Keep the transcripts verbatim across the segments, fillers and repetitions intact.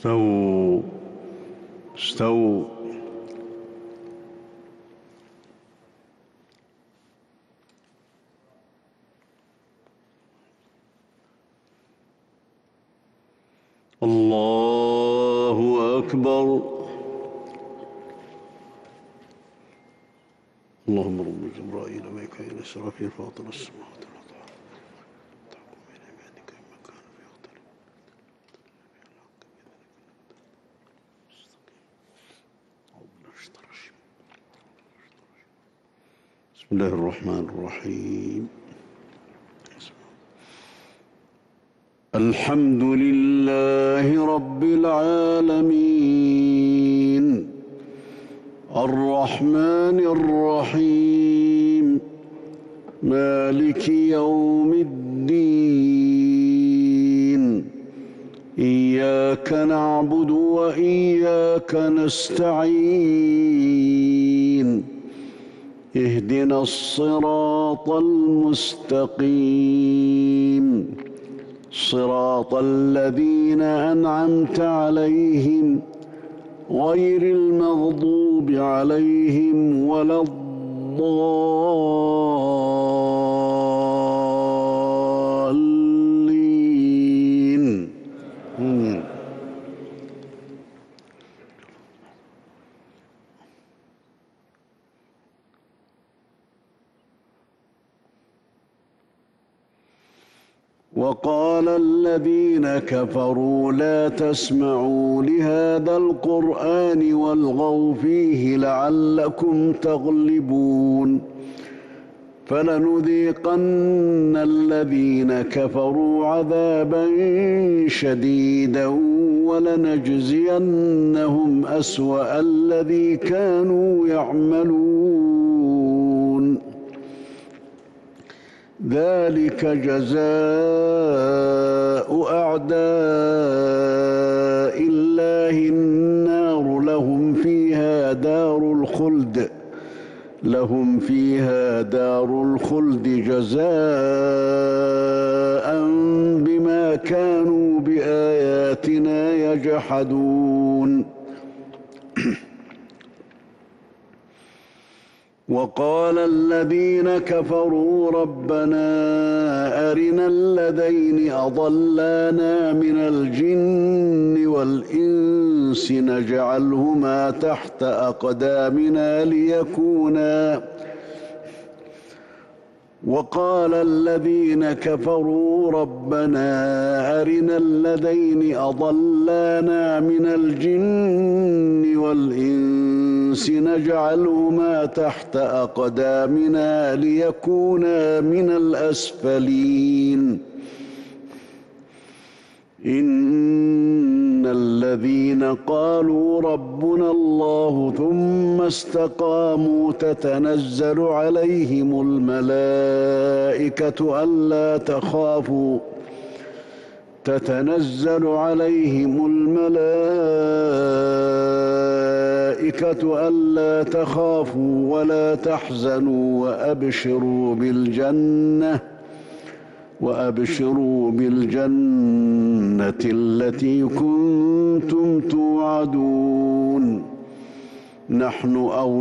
استووا استووا. الله أكبر. اللهم رب جبرائيل وميكائيل إسرافيل فاطر السماوات والأرض تحكم بين عبادك بما كانوا يختلفون. بسم الله الرحمن الرحيم. الحمد لله رب العالمين الرحمن الرحيم مالك يوم الدين إياك نعبد وإياك نستعين اهدنا الصراط المستقيم صراط الذين أنعمت عليهم غير المغضوب عليهم ولا الضالين. وقال الذين كفروا لا تسمعوا لهذا القرآن والغوا فيه لعلكم تغلبون فلنذيقن الذين كفروا عذابا شديدا ولنجزينهم أسوأ الذي كانوا يعملون ذلك جزاء أعداء الله النار لهم فيها دار الخلد لهم فيها دار الخلد جزاء بما كانوا بآياتنا يجحدون. وقال الذين كفروا ربنا أرنا الذين أضلانا من الجن والإنس نجعلهما تحت أقدامنا ليكونا وقال الذين كفروا ربنا أرنا الذين أضلانا من الجن والإنس نجعلهما تحت أقدامنا ليكونا من الأسفلين إن الذين قالوا ربنا الله ثم استقاموا تتنزل عليهم الملائكة ألا تخافوا تتنزل عليهم الملائكة ألا تخافوا ولا تحزنوا وأبشروا بالجنة وأبشروا بالجنة التي كنتم توعدون نحن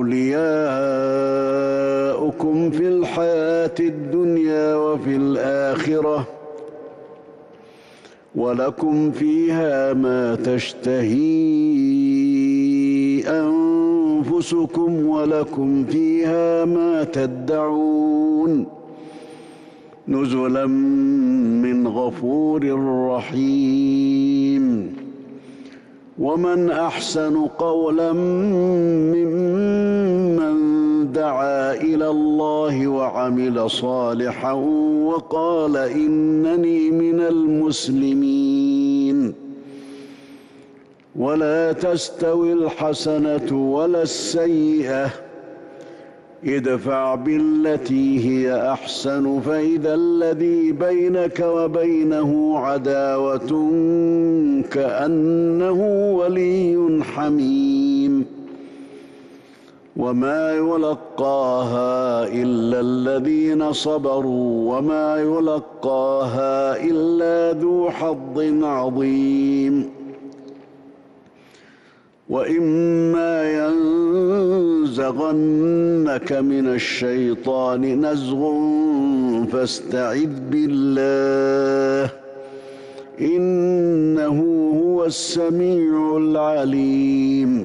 أولياؤكم في الحياة الدنيا وفي الآخرة ولكم فيها ما تشتهي أنفسكم ولكم فيها ما تدعون نزلا من غفور رحيم. ومن أحسن قولا ممن دعا إلى الله وعمل صالحا وقال إنني من المسلمين. ولا تستوي الحسنة ولا السيئة ادفع بالتي هي أحسن فإذا الذي بينك وبينه عداوة كأنه ولي حميم وما يلقاها إلا الذين صبروا وما يلقاها إلا ذو حظ عظيم. وإما ينزغنك من الشيطان نزغ فاستعذ بالله إنه هو السميع العليم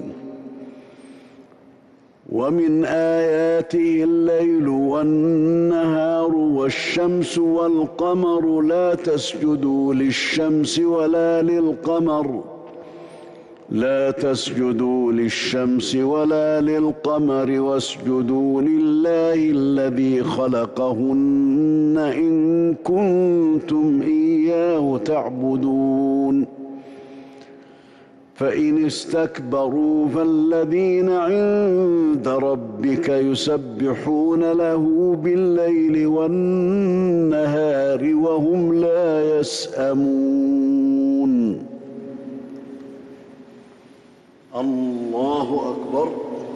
ومن آياته الليل والنهار والشمس والقمر لا تسجدوا للشمس ولا للقمر لا تسجدوا للشمس ولا للقمر واسجدوا لله الذي خلقهن إن كنتم إياه تعبدون فإن استكبروا فالذين عند ربك يسبحون له بالليل والنهار وهم لا يسأمون. الله أكبر.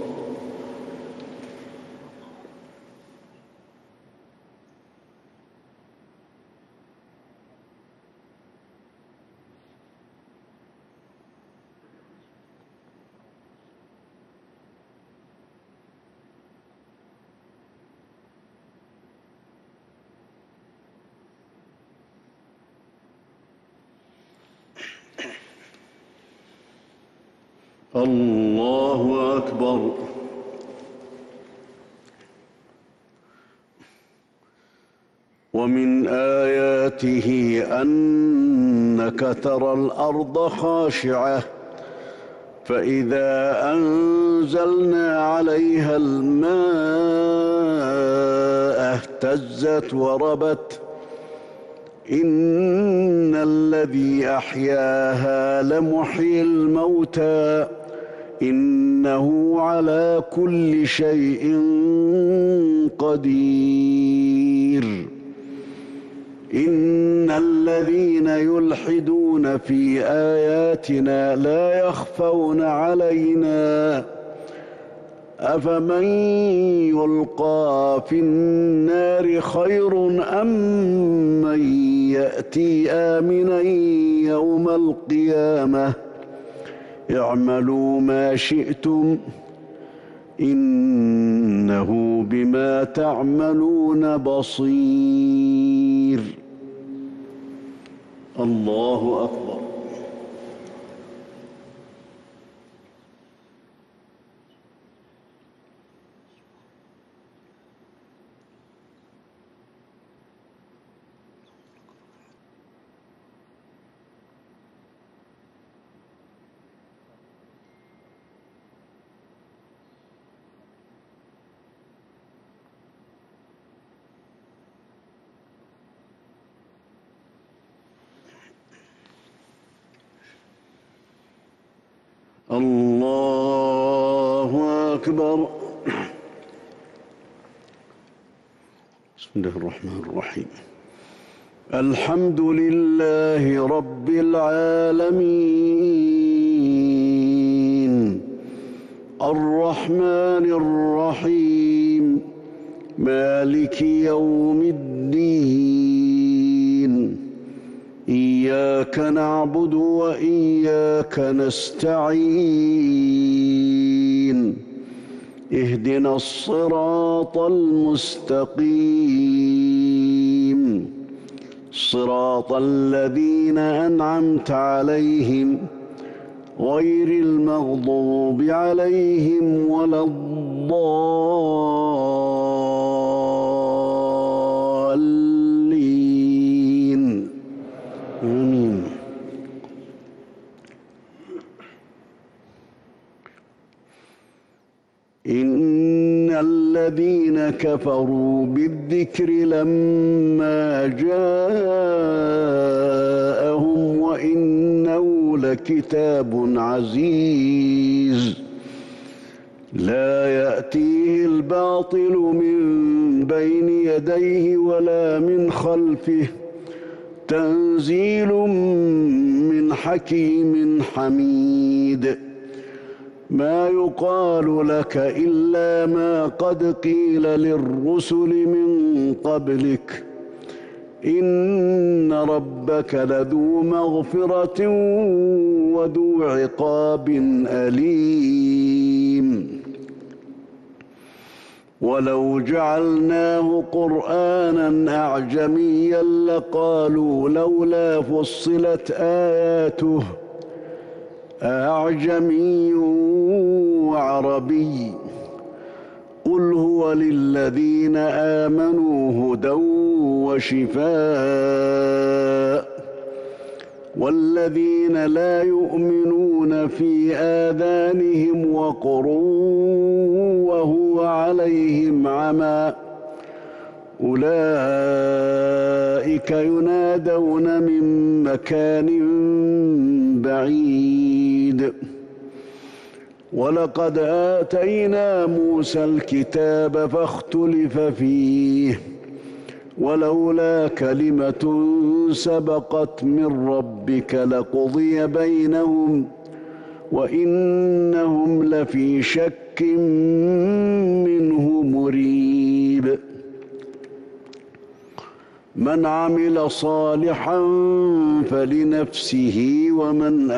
الله أكبر. ومن آياته أنك ترى الأرض خاشعة فإذا أنزلنا عليها الماء اهتزت وربت إن الذي أحياها لمحيي الموتى إنه على كل شيء قدير. إن الذين يلحدون في آياتنا لا يخفون علينا أفمن يلقى في النار خير أم من يأتي آمنا يوم القيامة اعملوا ما شئتم إنه بما تعملون بصير. الله أكبر. الله أكبر. بسم الله الرحمن الرحيم. الحمد لله رب العالمين الرحمن الرحيم مالك يوم الدين إياك نعبد وإياك نستعين اهدنا الصراط المستقيم صراط الذين أنعمت عليهم غير المغضوب عليهم ولا الضالين آمين. إن الذين كفروا بالذكر لما جاءهم وإنه لكتاب عزيز لا يأتيه الباطل من بين يديه ولا من خلفه تنزيل من حكيم حميد. ما يقال لك إلا ما قد قيل للرسل من قبلك إن ربك لذو مغفرة وذو عقاب أليم ولو جعلناه قرآنا أعجميا لقالوا لولا فصلت آياته أعجمي وعربي قل هو للذين آمنوا هدى وشفاء والذين لا يؤمنون في آذانهم وقر وهو عليهم عمى أولئك ينادون من مكان بعيد ولقد آتينا موسى الكتاب فاختلف فيه ولولا كلمة سبقت من ربك لقضي بينهم وإنهم لفي شك منه مريب من عمل صالحا فلنفسه ومن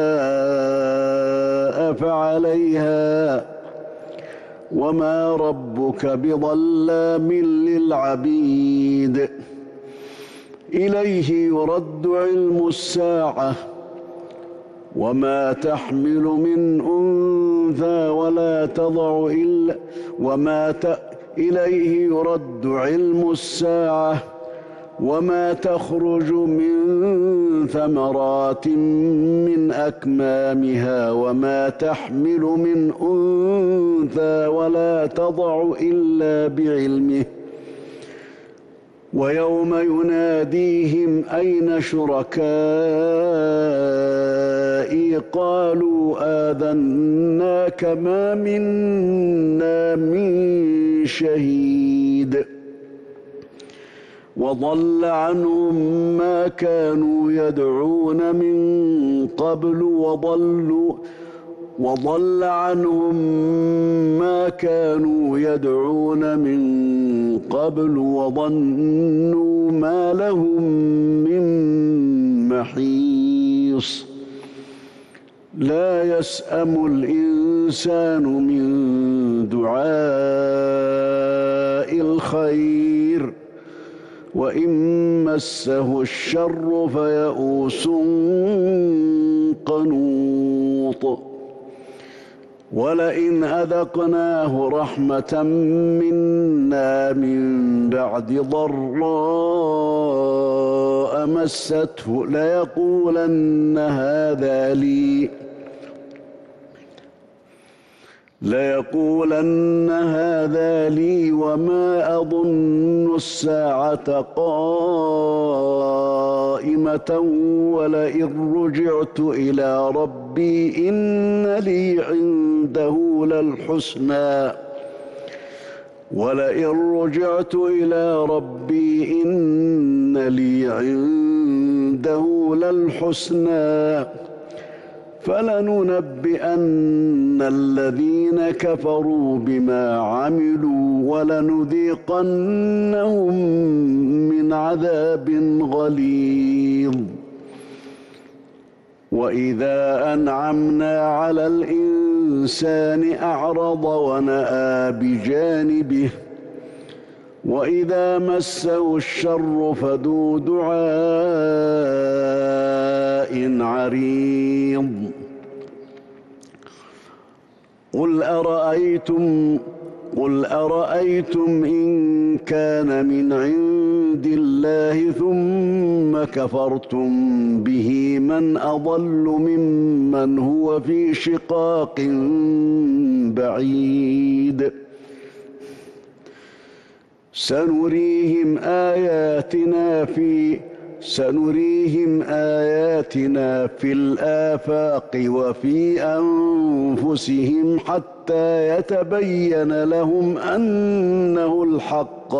أساء فعليها وما ربك بظلام للعبيد إليه يرد علم الساعة وما تحمل من أنثى ولا تضع إلا وما ت... إليه يرد علم الساعة وما تخرج من ثمرات من أكمامها وما تحمل من أنثى ولا تضع إلا بعلمه ويوم يناديهم أين شركائي قالوا آذناك ما منا من شهيد وضل عنهم ما كانوا يدعون من قبل وضلوا وضل عنهم ما كانوا يدعون من قبل وظنوا ما لهم من محيص لا يسأم الإنسان من دعاء الخير وإن مسه الشر فيئوس قنوط ولئن أذقناه رحمة منا من بعد ضراء مسته ليقولن هذا لي ليقولن هذا لي وما أظن الساعة قائمة ولئن رجعت إلى ربي إن لي عنده للحسنى ولئن رجعت إلى ربي إن لي عنده للحسنى فلننبئن الذين كفروا بما عملوا ولنذيقنهم من عذاب غليظ وإذا أنعمنا على الإنسان أعرض ونأى بجانبه وإذا مسه الشر فذو دعاء عريض قل أرأيتم قل أرأيتم إن كان من عند الله ثم كفرتم به من أضل ممن هو في شقاق بعيد سنريهم آياتنا في سنريهم آياتنا في الآفاق وفي أنفسهم حتى يتبين لهم أنه الحق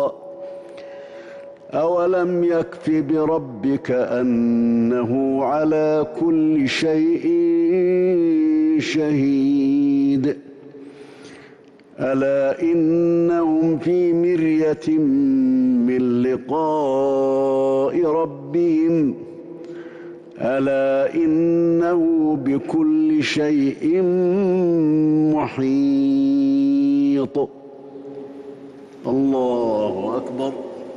أولم يكف بربك أنه على كل شيء شهيد ألا إنهم في مرية من لقاء لقاء ربهم ألا إنه بكل شيء محيط. الله أكبر.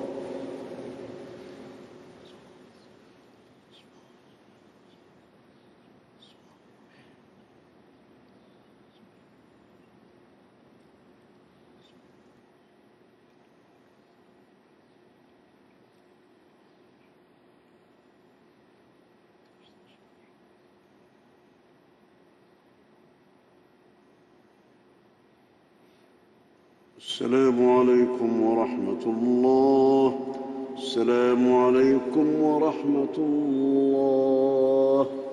السلام عليكم ورحمة الله. السلام عليكم ورحمة الله.